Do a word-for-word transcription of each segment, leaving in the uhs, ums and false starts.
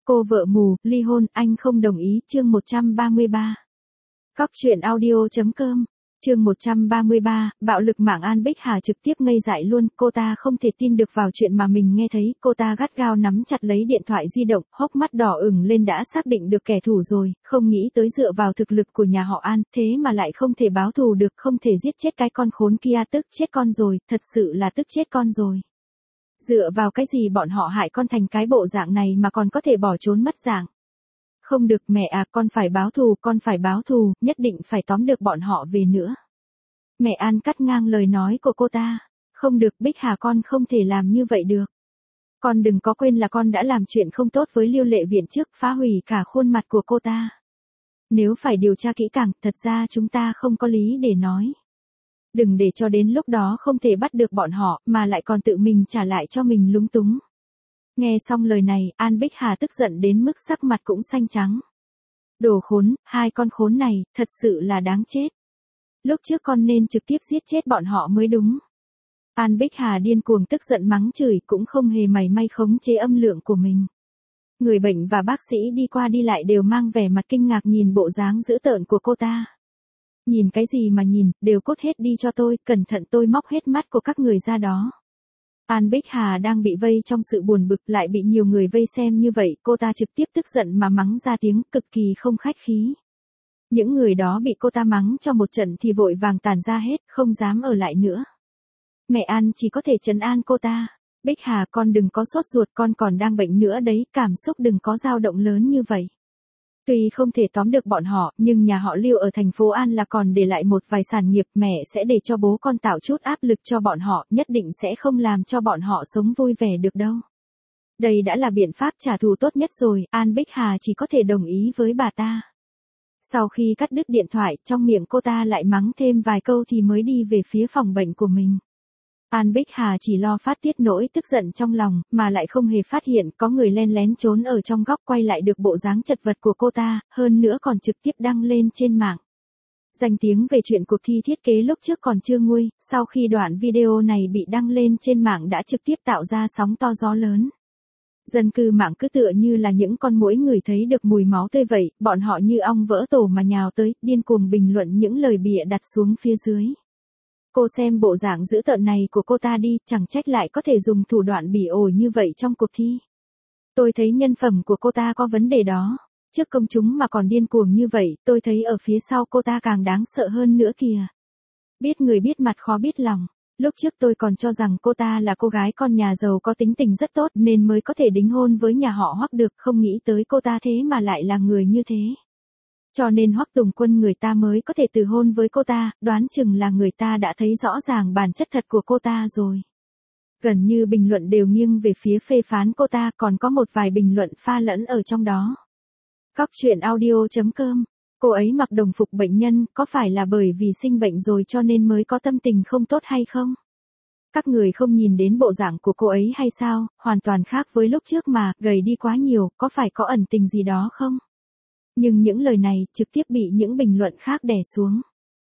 Cô vợ mù, ly hôn, anh không đồng ý, chương một trăm ba mươi ba. Cóc truyện audio chấm com, chương một trăm ba mươi ba, bạo lực mạng. An Bích Hà trực tiếp ngây dại luôn, cô ta không thể tin được vào chuyện mà mình nghe thấy, cô ta gắt gao nắm chặt lấy điện thoại di động, hốc mắt đỏ ửng lên, đã xác định được kẻ thù rồi, không nghĩ tới dựa vào thực lực của nhà họ An, thế mà lại không thể báo thù được, không thể giết chết cái con khốn kia, tức chết con rồi, thật sự là tức chết con rồi. Dựa vào cái gì bọn họ hại con thành cái bộ dạng này mà còn có thể bỏ trốn mất dạng? Không được mẹ à, con phải báo thù, con phải báo thù, nhất định phải tóm được bọn họ về nữa. Mẹ An cắt ngang lời nói của cô ta. Không được Bích Hà, con không thể làm như vậy được. Con đừng có quên là con đã làm chuyện không tốt với Lưu Lệ Viện trước, phá hủy cả khuôn mặt của cô ta. Nếu phải điều tra kỹ càng, thật ra chúng ta không có lý để nói. Đừng để cho đến lúc đó không thể bắt được bọn họ, mà lại còn tự mình trả lại cho mình lúng túng. Nghe xong lời này, An Bích Hà tức giận đến mức sắc mặt cũng xanh trắng. Đồ khốn, hai con khốn này, thật sự là đáng chết. Lúc trước con nên trực tiếp giết chết bọn họ mới đúng. An Bích Hà điên cuồng tức giận mắng chửi, cũng không hề mảy may khống chế âm lượng của mình. Người bệnh và bác sĩ đi qua đi lại đều mang vẻ mặt kinh ngạc nhìn bộ dáng dữ tợn của cô ta. Nhìn cái gì mà nhìn, đều cút hết đi cho tôi, cẩn thận tôi móc hết mắt của các người ra đó. An Bích Hà đang bị vây trong sự buồn bực, lại bị nhiều người vây xem như vậy, cô ta trực tiếp tức giận mà mắng ra tiếng, cực kỳ không khách khí. Những người đó bị cô ta mắng cho một trận thì vội vàng tản ra hết, không dám ở lại nữa. Mẹ An chỉ có thể trấn an cô ta. Bích Hà, con đừng có sốt ruột, con còn đang bệnh nữa đấy, cảm xúc đừng có dao động lớn như vậy. Tuy không thể tóm được bọn họ, nhưng nhà họ Lưu ở thành phố An là còn để lại một vài sản nghiệp, mẹ sẽ để cho bố con tạo chút áp lực cho bọn họ, nhất định sẽ không làm cho bọn họ sống vui vẻ được đâu. Đây đã là biện pháp trả thù tốt nhất rồi, An Bích Hà chỉ có thể đồng ý với bà ta. Sau khi cắt đứt điện thoại, trong miệng cô ta lại mắng thêm vài câu thì mới đi về phía phòng bệnh của mình. An Bích Hà chỉ lo phát tiết nỗi tức giận trong lòng, mà lại không hề phát hiện có người len lén trốn ở trong góc quay lại được bộ dáng chật vật của cô ta, hơn nữa còn trực tiếp đăng lên trên mạng. Danh tiếng về chuyện cuộc thi thiết kế lúc trước còn chưa nguôi, sau khi đoạn video này bị đăng lên trên mạng đã trực tiếp tạo ra sóng to gió lớn. Dân cư mạng cứ tựa như là những con muỗi người thấy được mùi máu tươi vậy, bọn họ như ong vỡ tổ mà nhào tới, điên cuồng bình luận những lời bịa đặt xuống phía dưới. Cô xem bộ dạng dữ tợn này của cô ta đi, chẳng trách lại có thể dùng thủ đoạn bỉ ổi như vậy trong cuộc thi. Tôi thấy nhân phẩm của cô ta có vấn đề đó. Trước công chúng mà còn điên cuồng như vậy, tôi thấy ở phía sau cô ta càng đáng sợ hơn nữa kìa. Biết người biết mặt khó biết lòng. Lúc trước tôi còn cho rằng cô ta là cô gái con nhà giàu có tính tình rất tốt nên mới có thể đính hôn với nhà họ Hoắc được, không nghĩ tới cô ta thế mà lại là người như thế. Cho nên Hoắc Tùng Quân người ta mới có thể từ hôn với cô ta, đoán chừng là người ta đã thấy rõ ràng bản chất thật của cô ta rồi. Gần như bình luận đều nghiêng về phía phê phán cô ta, còn có một vài bình luận pha lẫn ở trong đó. Cóc truyện audio chấm com, cô ấy mặc đồng phục bệnh nhân, có phải là bởi vì sinh bệnh rồi cho nên mới có tâm tình không tốt hay không? Các người không nhìn đến bộ dạng của cô ấy hay sao, hoàn toàn khác với lúc trước mà, gầy đi quá nhiều, có phải có ẩn tình gì đó không? Nhưng những lời này trực tiếp bị những bình luận khác đè xuống.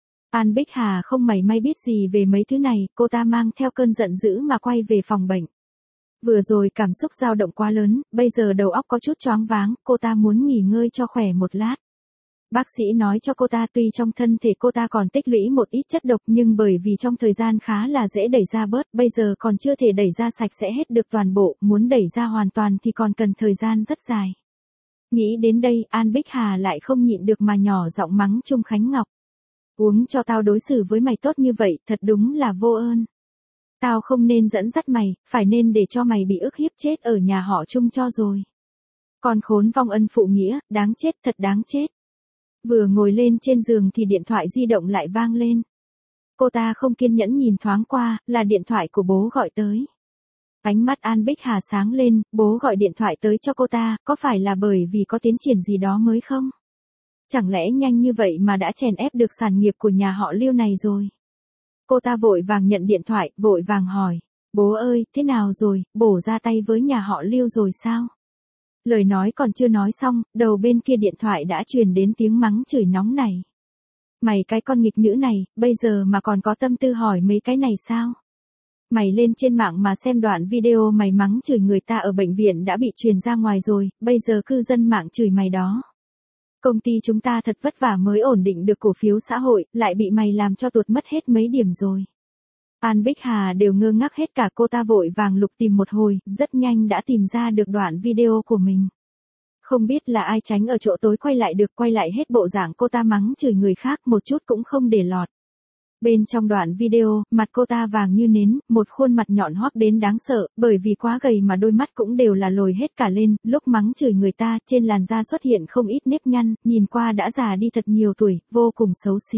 An Bích Hà không mảy may biết gì về mấy thứ này, cô ta mang theo cơn giận dữ mà quay về phòng bệnh. Vừa rồi cảm xúc dao động quá lớn, bây giờ đầu óc có chút choáng váng, cô ta muốn nghỉ ngơi cho khỏe một lát. Bác sĩ nói cho cô ta tuy trong thân thể cô ta còn tích lũy một ít chất độc nhưng bởi vì trong thời gian khá là dễ đẩy ra bớt, bây giờ còn chưa thể đẩy ra sạch sẽ hết được toàn bộ, muốn đẩy ra hoàn toàn thì còn cần thời gian rất dài. Nghĩ đến đây, An Bích Hà lại không nhịn được mà nhỏ giọng mắng Trung Khánh Ngọc. Uống cho tao đối xử với mày tốt như vậy, thật đúng là vô ơn. Tao không nên dẫn dắt mày, phải nên để cho mày bị ức hiếp chết ở nhà họ Trung cho rồi. Con khốn vong ân phụ nghĩa, đáng chết, thật đáng chết. Vừa ngồi lên trên giường thì điện thoại di động lại vang lên. Cô ta không kiên nhẫn nhìn thoáng qua, là điện thoại của bố gọi tới. Ánh mắt An Bích Hà sáng lên, bố gọi điện thoại tới cho cô ta, có phải là bởi vì có tiến triển gì đó mới không? Chẳng lẽ nhanh như vậy mà đã chèn ép được sản nghiệp của nhà họ Lưu này rồi? Cô ta vội vàng nhận điện thoại, vội vàng hỏi, bố ơi, thế nào rồi, bổ ra tay với nhà họ Lưu rồi sao? Lời nói còn chưa nói xong, đầu bên kia điện thoại đã truyền đến tiếng mắng chửi nóng này. Mày cái con nghịch nữ này, bây giờ mà còn có tâm tư hỏi mấy cái này sao? Mày lên trên mạng mà xem đoạn video mày mắng chửi người ta ở bệnh viện đã bị truyền ra ngoài rồi, bây giờ cư dân mạng chửi mày đó. Công ty chúng ta thật vất vả mới ổn định được cổ phiếu xã hội, lại bị mày làm cho tuột mất hết mấy điểm rồi. An Bích Hà đều ngơ ngác hết cả, cô ta vội vàng lục tìm một hồi, rất nhanh đã tìm ra được đoạn video của mình. Không biết là ai tránh ở chỗ tối quay lại được, quay lại hết bộ dạng cô ta mắng chửi người khác một chút cũng không để lọt. Bên trong đoạn video, mặt cô ta vàng như nến, một khuôn mặt nhọn hoắt đến đáng sợ, bởi vì quá gầy mà đôi mắt cũng đều là lồi hết cả lên, lúc mắng chửi người ta, trên làn da xuất hiện không ít nếp nhăn, nhìn qua đã già đi thật nhiều tuổi, vô cùng xấu xí.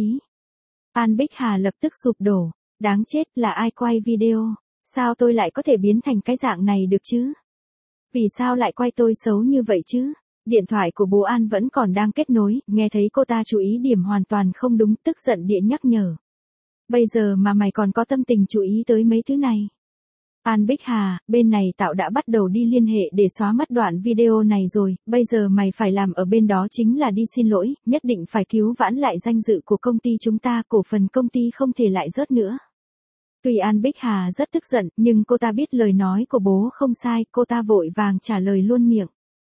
An Bích Hà lập tức sụp đổ, đáng chết, là ai quay video? Sao tôi lại có thể biến thành cái dạng này được chứ? Vì sao lại quay tôi xấu như vậy chứ? Điện thoại của bố An vẫn còn đang kết nối, nghe thấy cô ta chú ý điểm hoàn toàn không đúng, tức giận điện nhắc nhở. Bây giờ mà mày còn có tâm tình chú ý tới mấy thứ này? An Bích Hà, bên này Tạo đã bắt đầu đi liên hệ để xóa mất đoạn video này rồi, bây giờ mày phải làm ở bên đó chính là đi xin lỗi, nhất định phải cứu vãn lại danh dự của công ty chúng ta, cổ phần công ty không thể lại rớt nữa. Tuy An Bích Hà rất tức giận, nhưng cô ta biết lời nói của bố không sai, cô ta vội vàng trả lời luôn miệng.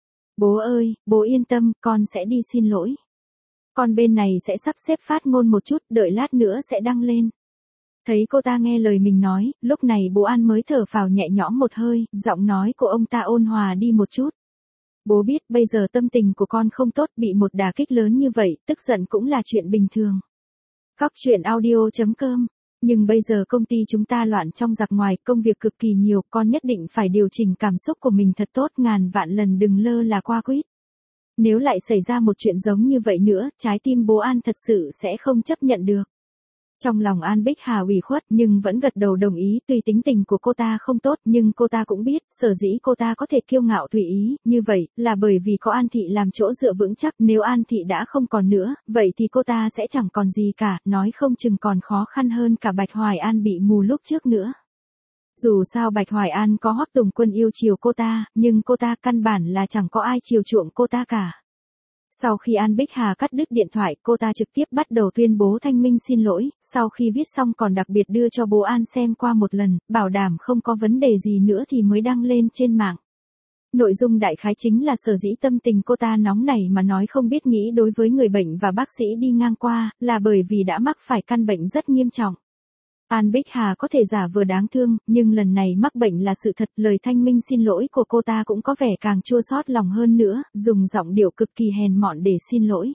Bố ơi, bố yên tâm, con sẽ đi xin lỗi. Con bên này sẽ sắp xếp phát ngôn một chút, đợi lát nữa sẽ đăng lên. Thấy cô ta nghe lời mình nói, lúc này bố An mới thở phào nhẹ nhõm một hơi, giọng nói của ông ta ôn hòa đi một chút. Bố biết bây giờ tâm tình của con không tốt, bị một đả kích lớn như vậy, tức giận cũng là chuyện bình thường. Cóc truyện audio chấm com. Nhưng bây giờ công ty chúng ta loạn trong giặc ngoài, công việc cực kỳ nhiều, con nhất định phải điều chỉnh cảm xúc của mình thật tốt, ngàn vạn lần đừng lơ là qua quýt. Nếu lại xảy ra một chuyện giống như vậy nữa, trái tim bố An thật sự sẽ không chấp nhận được. Trong lòng An Bích Hà ủy khuất nhưng vẫn gật đầu đồng ý, tuy tính tình của cô ta không tốt nhưng cô ta cũng biết, sở dĩ cô ta có thể kiêu ngạo tùy ý, như vậy, là bởi vì có An Thị làm chỗ dựa vững chắc, nếu An Thị đã không còn nữa, vậy thì cô ta sẽ chẳng còn gì cả, nói không chừng còn khó khăn hơn cả Bạch Hoài An bị mù lúc trước nữa. Dù sao Bạch Hoài An có Hoắc Tùng Quân yêu chiều cô ta, nhưng cô ta căn bản là chẳng có ai chiều chuộng cô ta cả. Sau khi An Bích Hà cắt đứt điện thoại, cô ta trực tiếp bắt đầu tuyên bố thanh minh xin lỗi, sau khi viết xong còn đặc biệt đưa cho bố An xem qua một lần, bảo đảm không có vấn đề gì nữa thì mới đăng lên trên mạng. Nội dung đại khái chính là sở dĩ tâm tình cô ta nóng nảy mà nói không biết nghĩ đối với người bệnh và bác sĩ đi ngang qua, là bởi vì đã mắc phải căn bệnh rất nghiêm trọng. An Bích Hà có thể giả vờ đáng thương, nhưng lần này mắc bệnh là sự thật, lời thanh minh xin lỗi của cô ta cũng có vẻ càng chua xót lòng hơn nữa, dùng giọng điệu cực kỳ hèn mọn để xin lỗi.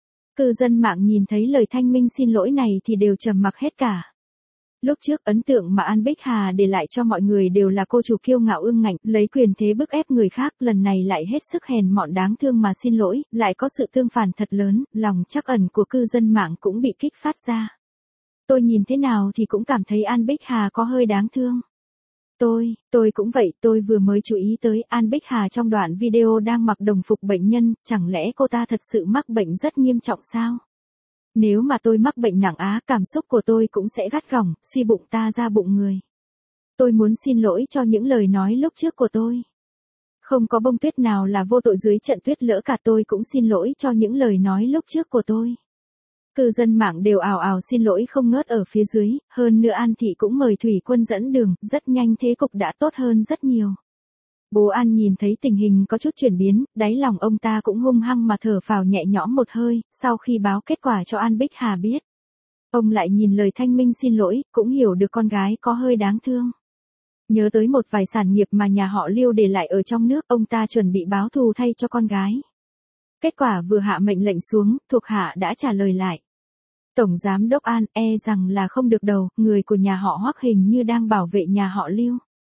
Cư dân mạng nhìn thấy lời thanh minh xin lỗi này thì đều trầm mặc hết cả. Lúc trước ấn tượng mà An Bích Hà để lại cho mọi người đều là cô chủ kiêu ngạo ương ngạnh, lấy quyền thế bức ép người khác, lần này lại hết sức hèn mọn đáng thương mà xin lỗi, lại có sự tương phản thật lớn, lòng trắc ẩn của cư dân mạng cũng bị kích phát ra. Tôi nhìn thế nào thì cũng cảm thấy An Bích Hà có hơi đáng thương. Tôi, tôi cũng vậy, tôi vừa mới chú ý tới An Bích Hà trong đoạn video đang mặc đồng phục bệnh nhân, chẳng lẽ cô ta thật sự mắc bệnh rất nghiêm trọng sao? Nếu mà tôi mắc bệnh nặng á, cảm xúc của tôi cũng sẽ gắt gỏng, suy bụng ta ra bụng người. Tôi muốn xin lỗi cho những lời nói lúc trước của tôi. Không có bông tuyết nào là vô tội dưới trận tuyết lỡ cả, tôi cũng xin lỗi cho những lời nói lúc trước của tôi. Cư dân mạng đều ào ào xin lỗi không ngớt ở phía dưới, hơn nữa An Thị cũng mời Thủy Quân dẫn đường, rất nhanh thế cục đã tốt hơn rất nhiều. Bố An nhìn thấy tình hình có chút chuyển biến, đáy lòng ông ta cũng hung hăng mà thở phào nhẹ nhõm một hơi, sau khi báo kết quả cho An Bích Hà biết. Ông lại nhìn lời thanh minh xin lỗi, cũng hiểu được con gái có hơi đáng thương. Nhớ tới một vài sản nghiệp mà nhà họ Liêu để lại ở trong nước, ông ta chuẩn bị báo thù thay cho con gái. Kết quả vừa hạ mệnh lệnh xuống, thuộc hạ đã trả lời lại. Tổng giám đốc An, e rằng là không được đâu, người của nhà họ Hoắc hình như đang bảo vệ nhà họ Liêu.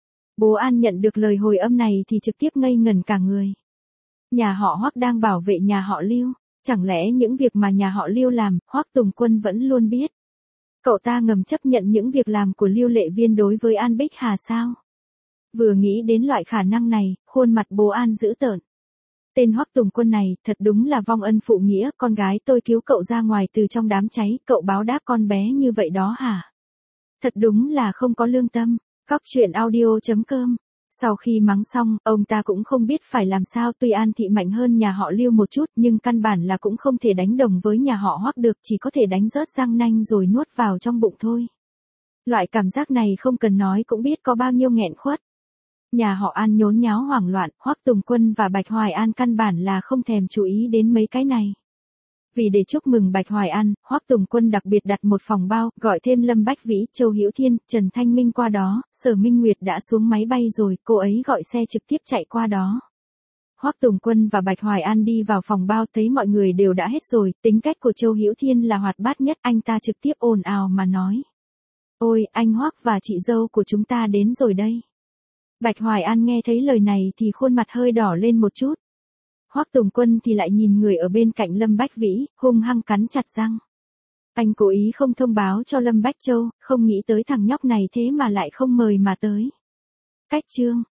Bố An nhận được lời hồi âm này thì trực tiếp ngây ngẩn cả người. Nhà họ Hoắc đang bảo vệ nhà họ Liêu, chẳng lẽ những việc mà nhà họ Liêu làm, Hoắc Tùng Quân vẫn luôn biết. Cậu ta ngầm chấp nhận những việc làm của Liêu Lệ Viên đối với An Bích Hà sao? Vừa nghĩ đến loại khả năng này, khuôn mặt bố An dữ tợn. Tên Hoắc Tùng Quân này, thật đúng là vong ân phụ nghĩa, con gái tôi cứu cậu ra ngoài từ trong đám cháy, cậu báo đáp con bé như vậy đó hả? Thật đúng là không có lương tâm. Cóc truyện audio chấm com. Sau khi mắng xong, ông ta cũng không biết phải làm sao, tuy An Thị mạnh hơn nhà họ Liêu một chút, nhưng căn bản là cũng không thể đánh đồng với nhà họ Hoắc được, chỉ có thể đánh rớt răng nanh rồi nuốt vào trong bụng thôi. Loại cảm giác này không cần nói cũng biết có bao nhiêu nghẹn khuất. Nhà họ An nhốn nháo hoảng loạn, Hoắc Tùng Quân và Bạch Hoài An căn bản là không thèm chú ý đến mấy cái này. Vì để chúc mừng Bạch Hoài An, Hoắc Tùng Quân đặc biệt đặt một phòng bao, gọi thêm Lâm Bách Vĩ, Châu Hữu Thiên, Trần Thanh Minh qua đó, Sở Minh Nguyệt đã xuống máy bay rồi, cô ấy gọi xe trực tiếp chạy qua đó. Hoắc Tùng Quân và Bạch Hoài An đi vào phòng bao thấy mọi người đều đã hết rồi, tính cách của Châu Hữu Thiên là hoạt bát nhất, anh ta trực tiếp ồn ào mà nói. Ôi, anh Hoắc và chị dâu của chúng ta đến rồi đây. Bạch Hoài An nghe thấy lời này thì khuôn mặt hơi đỏ lên một chút. Hoắc Tùng Quân thì lại nhìn người ở bên cạnh Lâm Bách Vĩ, hung hăng cắn chặt răng. Anh cố ý không thông báo cho Lâm Bách Châu, không nghĩ tới thằng nhóc này thế mà lại không mời mà tới. Cách chương